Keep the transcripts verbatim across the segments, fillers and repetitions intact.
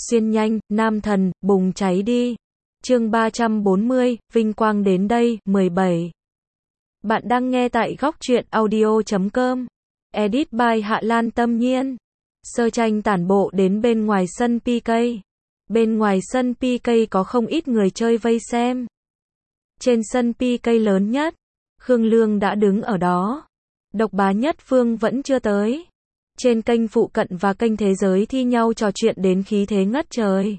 Xuyên nhanh, nam thần, bùng cháy đi. Chương ba trăm bốn mươi, vinh quang đến đây, mười bảy. Bạn đang nghe tại góc truyện audio chấm com. Edit by Hạ Lan Tâm Nhiên. Sơ tranh tản bộ đến bên ngoài sân pê ca. Bên ngoài sân pê ca có không ít người chơi vây xem. Trên sân pê ca lớn nhất, Khương Lương đã đứng ở đó. Độc Bá Nhất Phương vẫn chưa tới. Trên kênh phụ cận và kênh thế giới thi nhau trò chuyện đến khí thế ngất trời.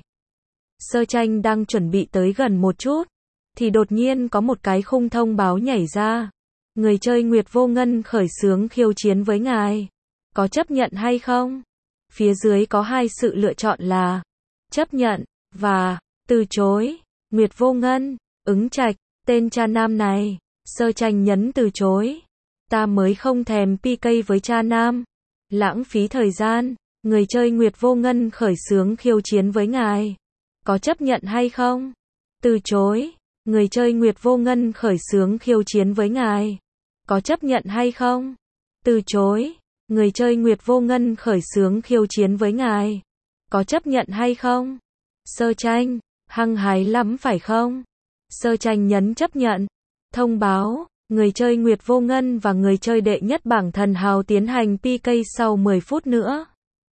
Sơ tranh đang chuẩn bị tới gần một chút, thì đột nhiên có một cái khung thông báo nhảy ra. Người chơi Nguyệt Vô Ngân khởi xướng khiêu chiến với ngài. Có chấp nhận hay không? Phía dưới có hai sự lựa chọn là chấp nhận và từ chối. Nguyệt Vô Ngân, ứng trạch, tên cha nam này. Sơ tranh nhấn từ chối. Ta mới không thèm pê ca với cha nam. Lãng phí thời gian. Người chơi Nguyệt Vô Ngân khởi xướng khiêu chiến với ngài. Có chấp nhận hay không? Từ chối. Người chơi Nguyệt Vô Ngân khởi xướng khiêu chiến với ngài. Có chấp nhận hay không? Từ chối. Người chơi Nguyệt Vô Ngân khởi xướng khiêu chiến với ngài. Có chấp nhận hay không? Sơ tranh, hăng hái lắm phải không? Sơ tranh nhấn chấp nhận. Thông báo, người chơi Nguyệt Vô Ngân và người chơi đệ nhất bảng thần hào tiến hành pê ca sau mười phút nữa.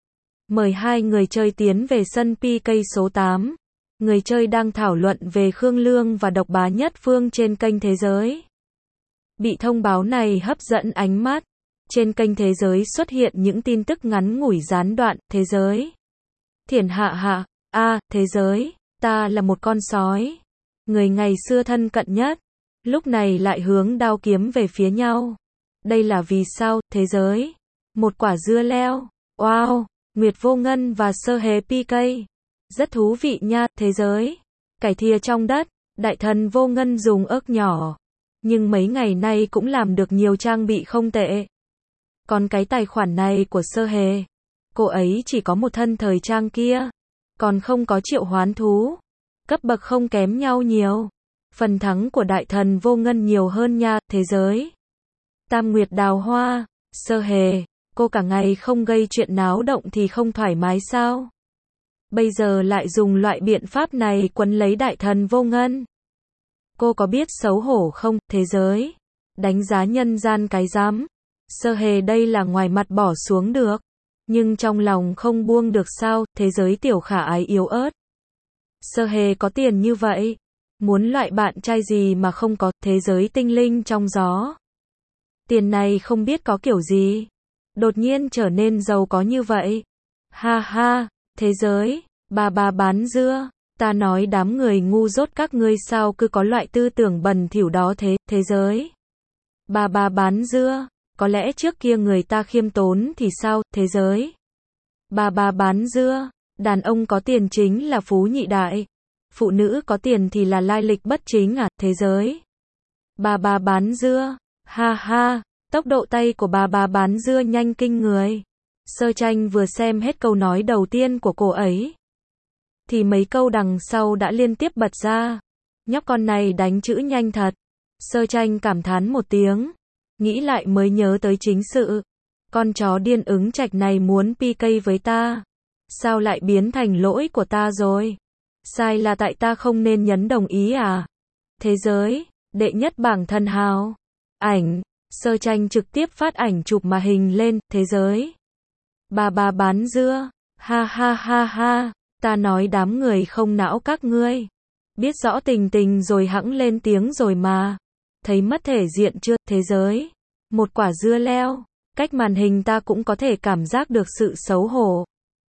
Mời hai người chơi tiến về sân pê ca số tám. Người chơi đang thảo luận về Khương Lương và Độc Bá Nhất Phương trên kênh thế giới. Bị thông báo này hấp dẫn ánh mắt. Trên kênh thế giới xuất hiện những tin tức ngắn ngủi gián đoạn. Thế giới. Thiển hạ hạ. A, à, thế giới. Ta là một con sói. Người ngày xưa thân cận nhất. Lúc này lại hướng đao kiếm về phía nhau. Đây là vì sao? Thế giới. Một quả dưa leo. Wow. Nguyệt Vô Ngân và Sơ Hề pê ca. Rất thú vị nha. Thế giới. Cải thìa trong đất. Đại thần Vô Ngân dùng ớt nhỏ. Nhưng mấy ngày nay cũng làm được nhiều trang bị không tệ. Còn cái tài khoản này của Sơ Hề. Cô ấy chỉ có một thân thời trang kia. Còn không có triệu hoán thú. Cấp bậc không kém nhau nhiều. Phần thắng của đại thần Vô Ngân nhiều hơn nha. Thế giới. Tam Nguyệt Đào Hoa. Sơ Hề. Cô cả ngày không gây chuyện náo động thì không thoải mái sao? Bây giờ lại dùng loại biện pháp này quấn lấy đại thần Vô Ngân. Cô có biết xấu hổ không? Thế giới. Đánh giá nhân gian cái dám. Sơ Hề đây là ngoài mặt bỏ xuống được. Nhưng trong lòng không buông được sao? Thế giới tiểu khả ái yếu ớt. Sơ Hề có tiền như vậy. Muốn loại bạn trai gì mà không có? Thế giới tinh linh trong gió. Tiền này không biết có kiểu gì. Đột nhiên trở nên giàu có như vậy. Ha ha, thế giới. Bà bà bán dưa. Ta nói đám người ngu dốt các ngươi sao cứ có loại tư tưởng bẩn thỉu đó thế. Thế giới. Bà bà bán dưa. Có lẽ trước kia người ta khiêm tốn thì sao? Thế giới. Bà bà bán dưa. Đàn ông có tiền chính là phú nhị đại. Phụ nữ có tiền thì là lai lịch bất chính à? Thế giới. Bà bà bán dưa. Ha ha. Tốc độ tay của bà bà bán dưa nhanh kinh người. Sơ tranh vừa xem hết câu nói đầu tiên của cô ấy. Thì mấy câu đằng sau đã liên tiếp bật ra. Nhóc con này đánh chữ nhanh thật. Sơ tranh cảm thán một tiếng. Nghĩ lại mới nhớ tới chính sự. Con chó điên ứng trạch này muốn pê ca với ta. Sao lại biến thành lỗi của ta rồi? Sai là tại ta không nên nhấn đồng ý à? Thế giới. Đệ nhất bảng thần hào. Ảnh. Sơ tranh trực tiếp phát ảnh chụp mà hình lên. Thế giới. Bà bà bán dưa. Ha ha ha ha. Ta nói đám người không não các ngươi. Biết rõ tình tình rồi hẵng lên tiếng rồi mà. Thấy mất thể diện chưa? Thế giới. Một quả dưa leo. Cách màn hình ta cũng có thể cảm giác được sự xấu hổ.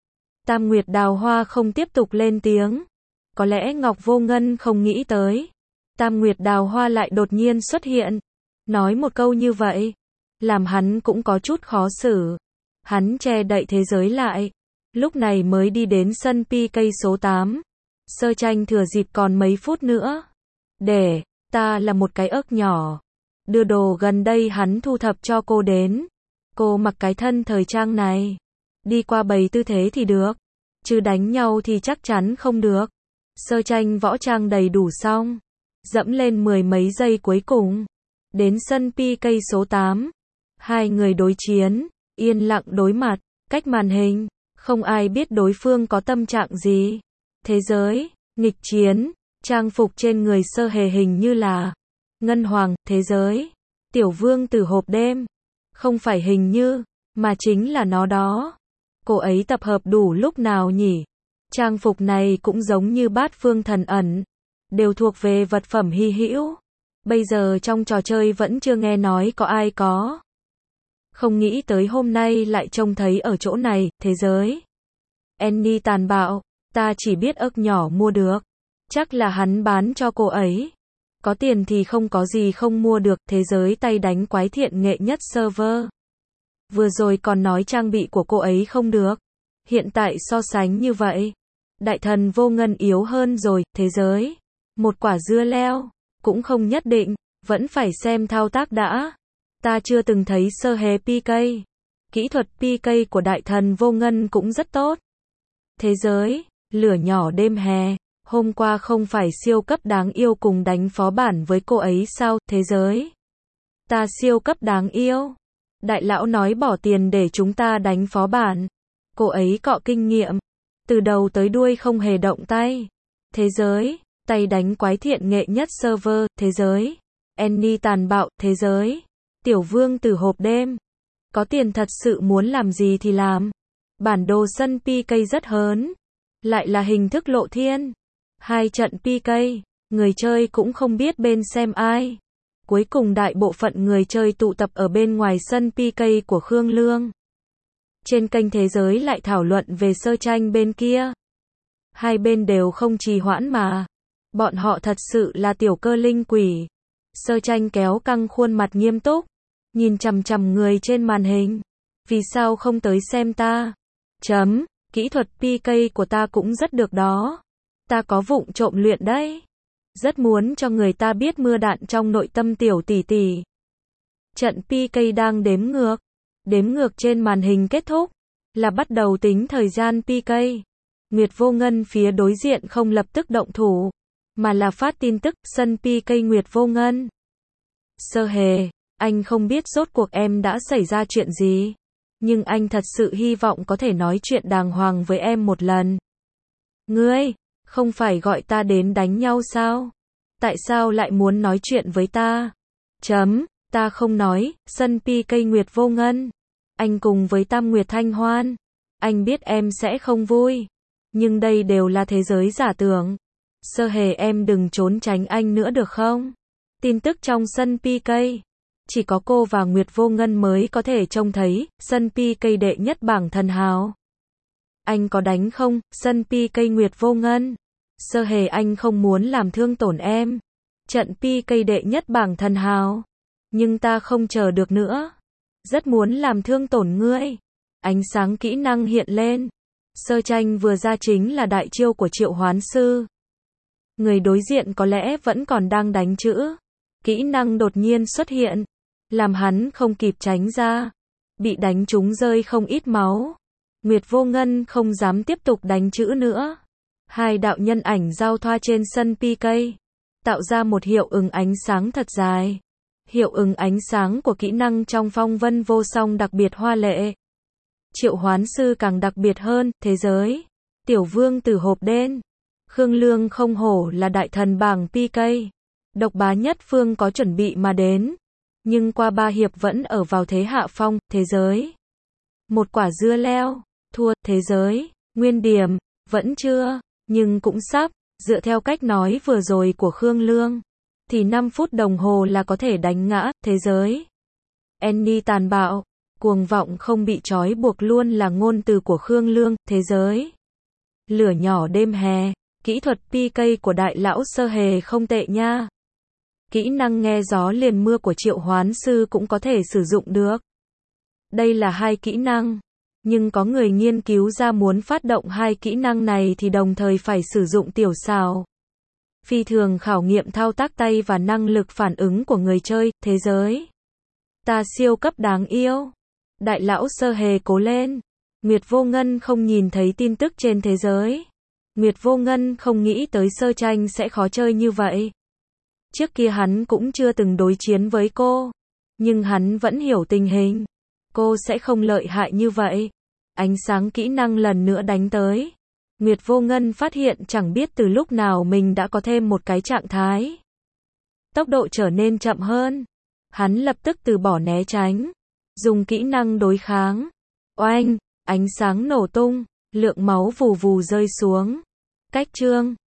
Tam Nguyệt Đào Hoa không tiếp tục lên tiếng. Có lẽ Ngọc Vô Ngân không nghĩ tới. Tam Nguyệt Đào Hoa lại đột nhiên xuất hiện. Nói một câu như vậy. Làm hắn cũng có chút khó xử. Hắn che đậy thế giới lại. Lúc này mới đi đến sân pê ca số tám. Sơ tranh thừa dịp còn mấy phút nữa. Để, ta là một cái ớt nhỏ. Đưa đồ gần đây hắn thu thập cho cô đến. Cô mặc cái thân thời trang này. Đi qua bày tư thế thì được. Chứ đánh nhau thì chắc chắn không được. Sơ tranh võ trang đầy đủ xong. Dẫm lên mười mấy giây cuối cùng. Đến sân pê ca số tám. Hai người đối chiến. Yên lặng đối mặt. Cách màn hình. Không ai biết đối phương có tâm trạng gì. Thế giới, nghịch chiến, trang phục trên người Sơ Hề hình như là ngân hoàng, thế giới, tiểu vương tử hộp đêm. Không phải hình như, mà chính là nó đó. Cô ấy tập hợp đủ lúc nào nhỉ? Trang phục này cũng giống như bát phương thần ẩn, đều thuộc về vật phẩm hy hữu. Bây giờ trong trò chơi vẫn chưa nghe nói có ai có. Không nghĩ tới hôm nay lại trông thấy ở chỗ này, thế giới. Annie tàn bạo, ta chỉ biết ức nhỏ mua được. Chắc là hắn bán cho cô ấy. Có tiền thì không có gì không mua được, thế giới tay đánh quái thiện nghệ nhất server. Vừa rồi còn nói trang bị của cô ấy không được. Hiện tại so sánh như vậy. Đại thần vô ngân yếu hơn rồi, thế giới. Một quả dưa leo, cũng không nhất định, vẫn phải xem thao tác đã. Ta chưa từng thấy Sơ Hề pê ca. Kỹ thuật pê ca của đại thần vô ngân cũng rất tốt. Thế giới, lửa nhỏ đêm hè, hôm qua không phải siêu cấp đáng yêu cùng đánh phó bản với cô ấy sao, thế giới. Ta siêu cấp đáng yêu. Đại lão nói bỏ tiền để chúng ta đánh phó bản. Cô ấy cọ kinh nghiệm. Từ đầu tới đuôi không hề động tay. Thế giới, tay đánh quái thiện nghệ nhất server, thế giới. Annie tàn bạo, thế giới. Tiểu vương tử hộp đêm. Có tiền thật sự muốn làm gì thì làm. Bản đồ sân pê ca rất hớn. Lại là hình thức lộ thiên. Hai trận pê ca, người chơi cũng không biết bên xem ai. Cuối cùng đại bộ phận người chơi tụ tập ở bên ngoài sân pê ca của Khương Lương. Trên kênh thế giới lại thảo luận về sơ tranh bên kia. Hai bên đều không trì hoãn mà. Bọn họ thật sự là tiểu cơ linh quỷ. Sơ tranh kéo căng khuôn mặt nghiêm túc. Nhìn chằm chằm người trên màn hình. Vì sao không tới xem ta? Chấm, kỹ thuật pê ca của ta cũng rất được đó. Ta có vụng trộm luyện đấy. Rất muốn cho người ta biết mưa đạn trong nội tâm tiểu tỷ tỷ. Trận pê ca đang đếm ngược. Đếm ngược trên màn hình kết thúc. Là bắt đầu tính thời gian pê ca. Nguyệt Vô Ngân phía đối diện không lập tức động thủ. Mà là phát tin tức sân pê ca Nguyệt Vô Ngân. Sơ Hề, anh không biết rốt cuộc em đã xảy ra chuyện gì. Nhưng anh thật sự hy vọng có thể nói chuyện đàng hoàng với em một lần. Ngươi, không phải gọi ta đến đánh nhau sao? Tại sao lại muốn nói chuyện với ta? Chấm, ta không nói, sân pê ca Nguyệt Vô Ngân. Anh cùng với Tam Nguyệt Thanh Hoan. Anh biết em sẽ không vui. Nhưng đây đều là thế giới giả tưởng. Sơ Hề em đừng trốn tránh anh nữa được không? Tin tức trong sân pê ca. Chỉ có cô và Nguyệt Vô Ngân mới có thể trông thấy, sân pê ca đệ nhất bảng thần hào. Anh có đánh không, sân pê ca Nguyệt Vô Ngân? Sơ Hề anh không muốn làm thương tổn em. Trận pê ca đệ nhất bảng thần hào. Nhưng ta không chờ được nữa. Rất muốn làm thương tổn ngươi. Ánh sáng kỹ năng hiện lên. Sơ tranh vừa ra chính là đại chiêu của Triệu Hoán Sư. Người đối diện có lẽ vẫn còn đang đánh chữ. Kỹ năng đột nhiên xuất hiện. Làm hắn không kịp tránh ra. Bị đánh trúng rơi không ít máu. Nguyệt Vô Ngân không dám tiếp tục đánh chữ nữa. Hai đạo nhân ảnh giao thoa trên sân pê ca. Tạo ra một hiệu ứng ánh sáng thật dài. Hiệu ứng ánh sáng của kỹ năng trong phong vân vô song đặc biệt hoa lệ. Triệu Hoán Sư càng đặc biệt hơn, thế giới. Tiểu vương tử hộp đen. Khương Lương không hổ là đại thần bảng pê ca. Độc bá nhất phương có chuẩn bị mà đến. Nhưng qua ba hiệp vẫn ở vào thế hạ phong, thế giới. Một quả dưa leo, thua, thế giới. Nguyên điểm, vẫn chưa, nhưng cũng sắp. Dựa theo cách nói vừa rồi của Khương Lương. Thì năm phút đồng hồ là có thể đánh ngã, thế giới. Annie tàn bạo, cuồng vọng không bị trói buộc luôn là ngôn từ của Khương Lương, thế giới. Lửa nhỏ đêm hè, kỹ thuật pê ca của đại lão Sơ Hề không tệ nha. Kỹ năng nghe gió liền mưa của Triệu Hoán Sư cũng có thể sử dụng được. Đây là hai kỹ năng. Nhưng có người nghiên cứu ra muốn phát động hai kỹ năng này thì đồng thời phải sử dụng tiểu xảo. Phi thường khảo nghiệm thao tác tay và năng lực phản ứng của người chơi, thế giới. Ta siêu cấp đáng yêu. Đại lão Sơ Hề cố lên. Nguyệt Vô Ngân không nhìn thấy tin tức trên thế giới. Nguyệt Vô Ngân không nghĩ tới sơ tranh sẽ khó chơi như vậy. Trước kia hắn cũng chưa từng đối chiến với cô. Nhưng hắn vẫn hiểu tình hình. Cô sẽ không lợi hại như vậy. ánh sáng kỹ năng lần nữa đánh tới. Nguyệt Vô Ngân phát hiện chẳng biết từ lúc nào mình đã có thêm một cái trạng thái. Tốc độ trở nên chậm hơn. Hắn lập tức từ bỏ né tránh. Dùng kỹ năng đối kháng. Oanh, ánh sáng nổ tung, lượng máu vù vù rơi xuống. Cách chương